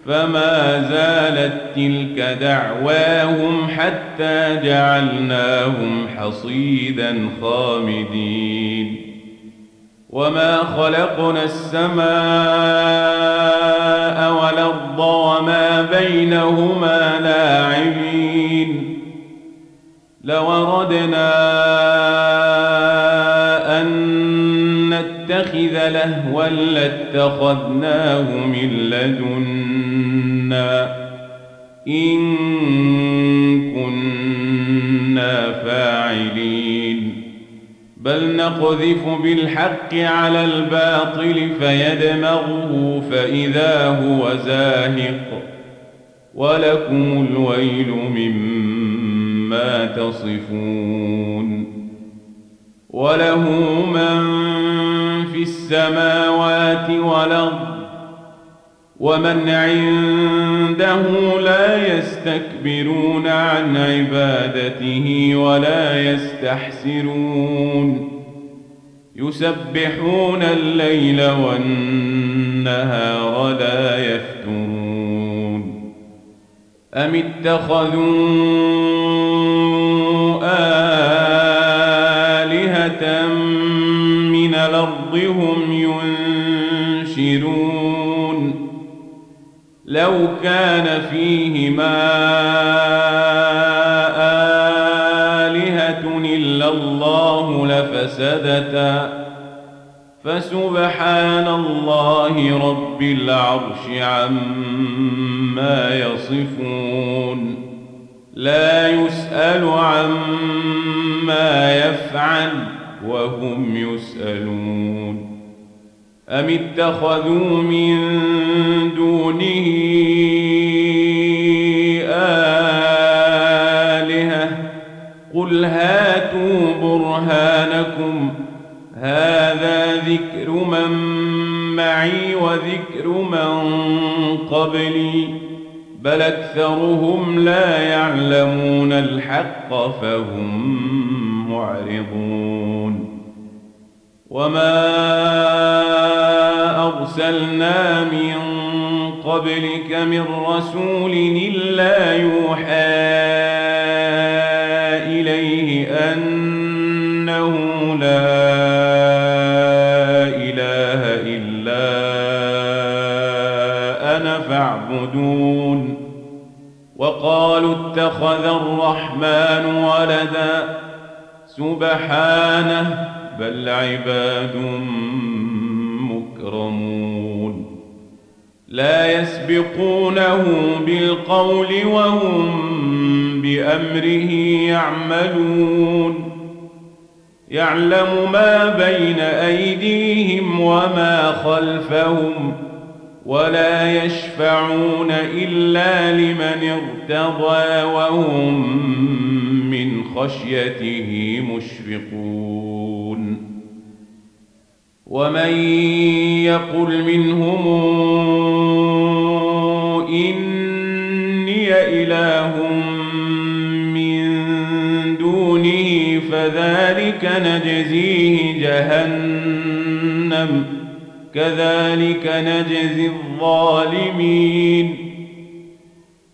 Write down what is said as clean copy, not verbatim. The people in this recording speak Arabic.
فما زالت تلك دعواهم حتى جعلناهم حصيدا خامدين وما خلقنا السماء والأرض وما بينهما لاعبين لو أردنا أن نتخذ لهوا لاتخذناه من لدنا إن كنا فاعلين بل نقذف بالحق على الباطل فيدمغه فإذا هو زاهق ولكم الويل مما تصفون وله من في السماوات والأرض ومن عنده لا يستكبرون عن عبادته ولا يستحسرون يسبحون الليل والنهار لا يفترون أم اتخذوا آلهة من الأرض هم ينشرون لو كان فيهما آلهة إلا الله لفسدتا فسبحان الله رب العرش عما يصفون لا يسأل عما يفعل وهم يسألون أم اتخذوا من دونه آلهة قل هاتوا برهانكم هذا ذكر من معي وذكر من قبلي بل أكثرهم لا يعلمون الحق فهم معرضون وما أرسلنا من قبلك من رسول إلا يوحى إليه أنه لا إله إلا أنا فاعبدون وقالوا اتخذ الرحمن ولدا سبحانه بل عباد مكرمون لا يسبقونه بالقول وهم بأمره يعملون يعلم ما بين أيديهم وما خلفهم ولا يشفعون إلا لمن ارتضى وهم من خشيته مشفقون ومن يقل منهم إني إله من دونه فذلك نجزيه جهنم كذلك نجزي الظالمين